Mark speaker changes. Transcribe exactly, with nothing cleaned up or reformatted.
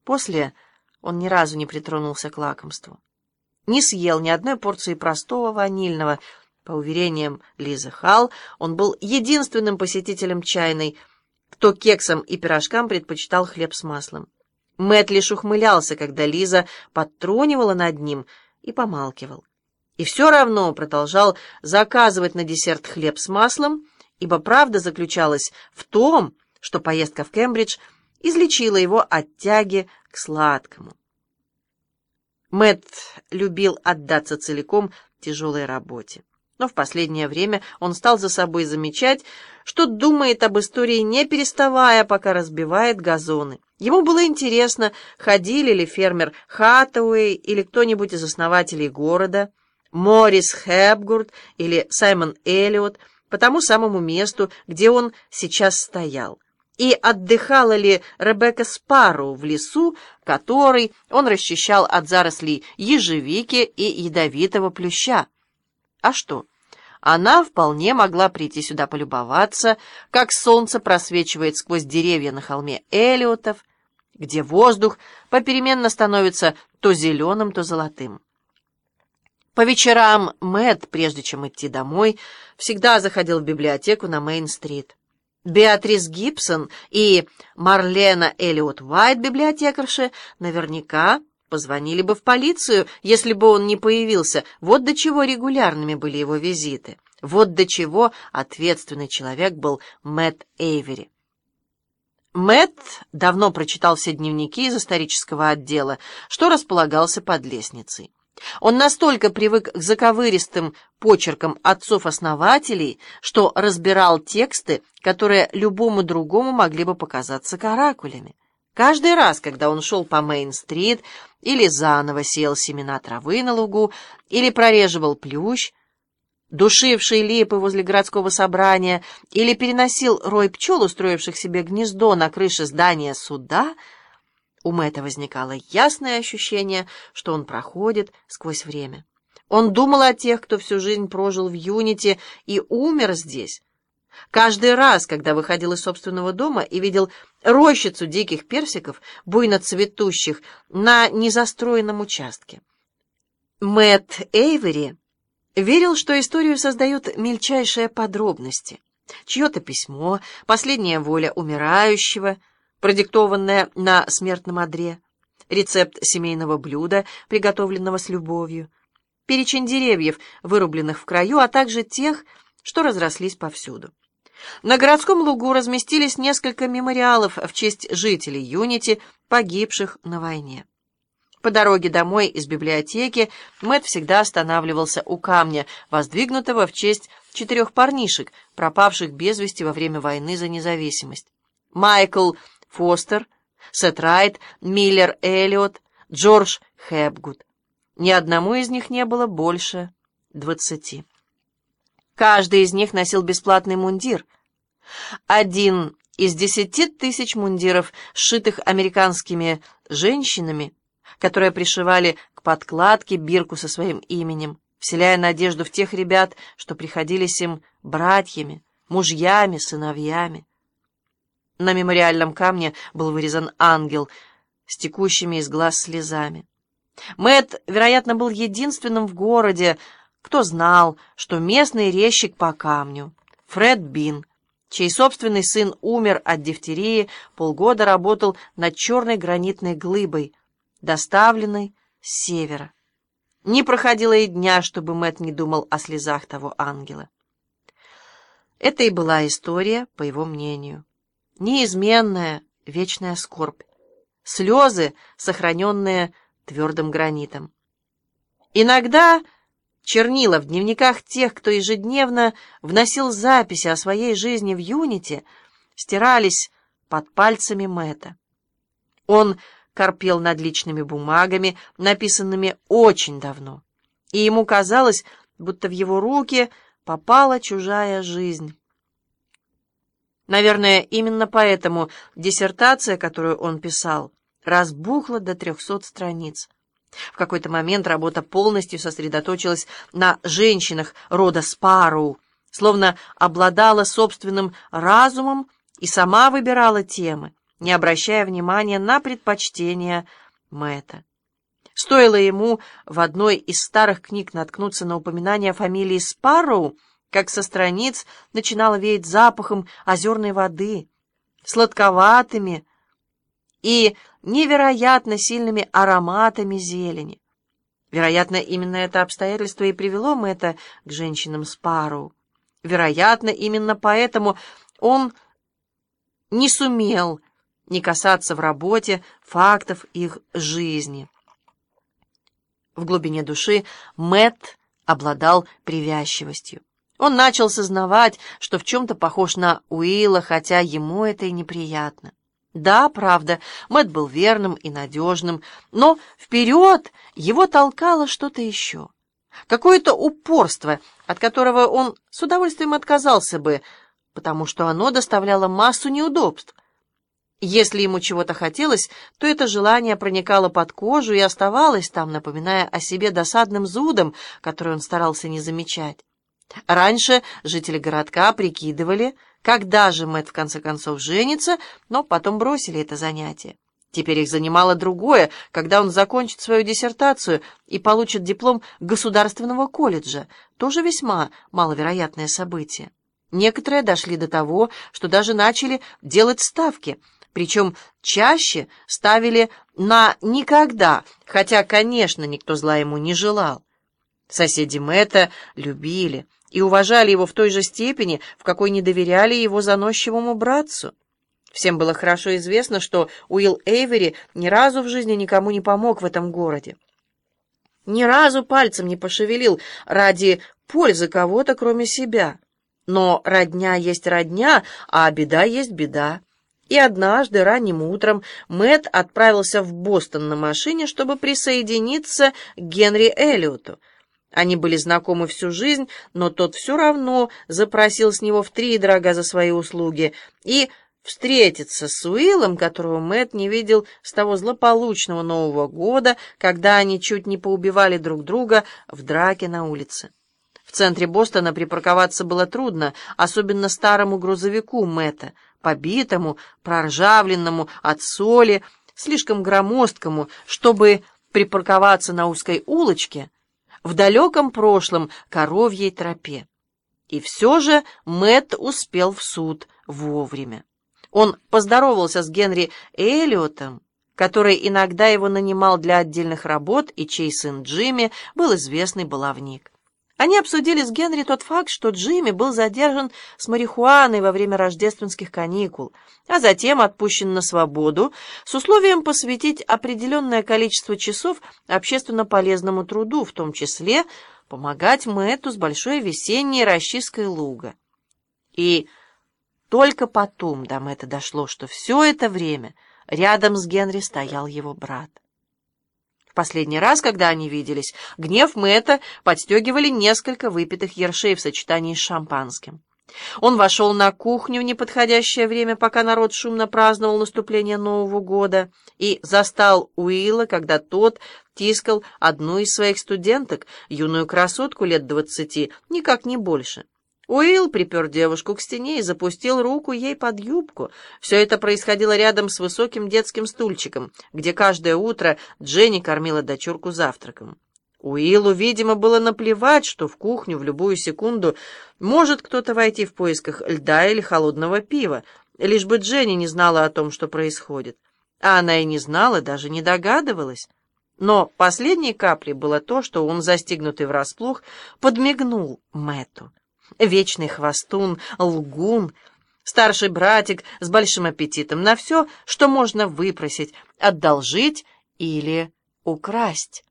Speaker 1: После он ни разу не притронулся к лакомству. Не съел ни одной порции простого ванильного. По уверениям Лизы Халл, он был единственным посетителем чайной, кто кексам и пирожкам предпочитал хлеб с маслом. Мэтт лишь ухмылялся, когда Лиза подтрунивала над ним, и помалкивал. И все равно продолжал заказывать на десерт хлеб с маслом, ибо правда заключалась в том, что поездка в Кембридж излечила его от тяги к сладкому. Мэтт любил отдаться целиком тяжелой работе. Но в последнее время он стал за собой замечать, что думает об истории, не переставая, пока разбивает газоны. Ему было интересно, ходили ли фермер Хаттауэй или кто-нибудь из основателей города, Морис Хепгурт или Саймон Эллиот, по тому самому месту, где он сейчас стоял. И отдыхала ли Ребекка Спарроу в лесу, который он расчищал от зарослей ежевики и ядовитого плюща. А что? Она вполне могла прийти сюда полюбоваться, как солнце просвечивает сквозь деревья на холме Эллиотов, где воздух попеременно становится то зеленым, то золотым. По вечерам Мэтт, прежде чем идти домой, всегда заходил в библиотеку на Мейн-стрит. Беатрис Гибсон и Марлена Эллиот Уайт, библиотекарши, наверняка позвонили бы в полицию, если бы он не появился. Вот до чего регулярными были его визиты. Вот до чего ответственный человек был Мэтт Эйвери. Мэтт давно прочитал все дневники из исторического отдела, что располагался под лестницей. Он настолько привык к заковыристым почеркам отцов-основателей, что разбирал тексты, которые любому другому могли бы показаться каракулями. Каждый раз, когда он шел по Мейн-стрит, или заново сеял семена травы на лугу, или прореживал плющ, душивший липы возле городского собрания, или переносил рой пчел, устроивших себе гнездо на крыше здания суда, у Мэтта возникало ясное ощущение, что он проходит сквозь время. Он думал о тех, кто всю жизнь прожил в Юнити и умер здесь. Каждый раз, когда выходил из собственного дома и видел рощицу диких персиков, буйно цветущих на незастроенном участке. Мэтт Эйвери верил, что историю создают мельчайшие подробности. Чье-то письмо, последняя воля умирающего, продиктованная на смертном одре, рецепт семейного блюда, приготовленного с любовью, перечень деревьев, вырубленных в краю, а также тех, что разрослись повсюду. На городском лугу разместились несколько мемориалов в честь жителей Юнити, погибших на войне. По дороге домой из библиотеки Мэтт всегда останавливался у камня, воздвигнутого в честь четырех парнишек, пропавших без вести во время войны за независимость. Майкл Фостер, Сет Райт, Миллер Эллиот, Джордж Хепгуд. Ни одному из них не было больше двадцати. Каждый из них носил бесплатный мундир. Один из десяти тысяч мундиров, сшитых американскими женщинами, которые пришивали к подкладке бирку со своим именем, вселяя надежду в тех ребят, что приходились им братьями, мужьями, сыновьями. На мемориальном камне был вырезан ангел с текущими из глаз слезами. Мэтт, вероятно, был единственным в городе, кто знал, что местный резчик по камню, Фред Бин, чей собственный сын умер от дифтерии, полгода работал над черной гранитной глыбой, доставленной с севера. Не проходило и дня, чтобы Мэтт не думал о слезах того ангела. Это и была история, по его мнению. Неизменная, вечная скорбь. Слезы, сохраненные твердым гранитом. Иногда чернила в дневниках тех, кто ежедневно вносил записи о своей жизни в Юнити, стирались под пальцами Мэтта. Он корпел над личными бумагами, написанными очень давно, и ему казалось, будто в его руки попала чужая жизнь. Наверное, именно поэтому диссертация, которую он писал, разбухла до трехсот страниц. В какой-то момент работа полностью сосредоточилась на женщинах рода Спарроу, словно обладала собственным разумом и сама выбирала темы, не обращая внимания на предпочтения Мэтта. Стоило ему в одной из старых книг наткнуться на упоминание фамилии Спарроу, как со страниц начинало веять запахом озерной воды, сладковатыми и невероятно сильными ароматами зелени. Вероятно, именно это обстоятельство и привело Мэтта к женщинам Спарроу. Вероятно, именно поэтому он не сумел не касаться в работе фактов их жизни. В глубине души Мэтт обладал привязчивостью. Он начал сознавать, что в чем-то похож на Уилла, хотя ему это и неприятно. Да, правда, Мэтт был верным и надежным, но вперед его толкало что-то еще. Какое-то упорство, от которого он с удовольствием отказался бы, потому что оно доставляло массу неудобств. Если ему чего-то хотелось, то это желание проникало под кожу и оставалось там, напоминая о себе досадным зудом, который он старался не замечать. Раньше жители городка прикидывали, когда же Мэтт в конце концов женится, но потом бросили это занятие. Теперь их занимало другое, когда он закончит свою диссертацию и получит диплом государственного колледжа, тоже весьма маловероятное событие. Некоторые дошли до того, что даже начали делать ставки, причем чаще ставили на «никогда», хотя, конечно, никто зла ему не желал. Соседи Мэтта любили и уважали его в той же степени, в какой не доверяли его заносчивому братцу. Всем было хорошо известно, что Уилл Эйвери ни разу в жизни никому не помог в этом городе. Ни разу пальцем не пошевелил ради пользы кого-то, кроме себя. Но родня есть родня, а беда есть беда. И однажды ранним утром Мэтт отправился в Бостон на машине, чтобы присоединиться к Генри Эллиоту. Они были знакомы всю жизнь, но тот все равно запросил с него втридорога за свои услуги и встретиться с Уиллом, которого Мэтт не видел с того злополучного Нового года, когда они чуть не поубивали друг друга в драке на улице. В центре Бостона припарковаться было трудно, особенно старому грузовику Мэтта, побитому, проржавленному от соли, слишком громоздкому, чтобы припарковаться на узкой улочке в далеком прошлом коровьей тропе. И все же Мэтт успел в суд вовремя. Он поздоровался с Генри Эллиотом, который иногда его нанимал для отдельных работ, и чей сын Джимми был известный баловник. Они обсудили с Генри тот факт, что Джимми был задержан с марихуаной во время рождественских каникул, а затем отпущен на свободу с условием посвятить определенное количество часов общественно полезному труду, в том числе помогать Мэтту с большой весенней расчисткой луга. И только потом до Мэтта дошло, что все это время рядом с Генри стоял его брат. В последний раз, когда они виделись, гнев Мэтта подстегивали несколько выпитых ершей в сочетании с шампанским. Он вошел на кухню в неподходящее время, пока народ шумно праздновал наступление Нового года, и застал Уилла, когда тот тискал одну из своих студенток, юную красотку лет двадцати, никак не больше. Уилл припер девушку к стене и запустил руку ей под юбку. Все это происходило рядом с высоким детским стульчиком, где каждое утро Дженни кормила дочурку завтраком. Уиллу, видимо, было наплевать, что в кухню в любую секунду может кто-то войти в поисках льда или холодного пива, лишь бы Дженни не знала о том, что происходит. А она и не знала, даже не догадывалась. Но последней каплей было то, что он, застигнутый врасплох, подмигнул Мэтту. Вечный хвастун, лгун, старший братик с большим аппетитом на все, что можно выпросить, одолжить или украсть.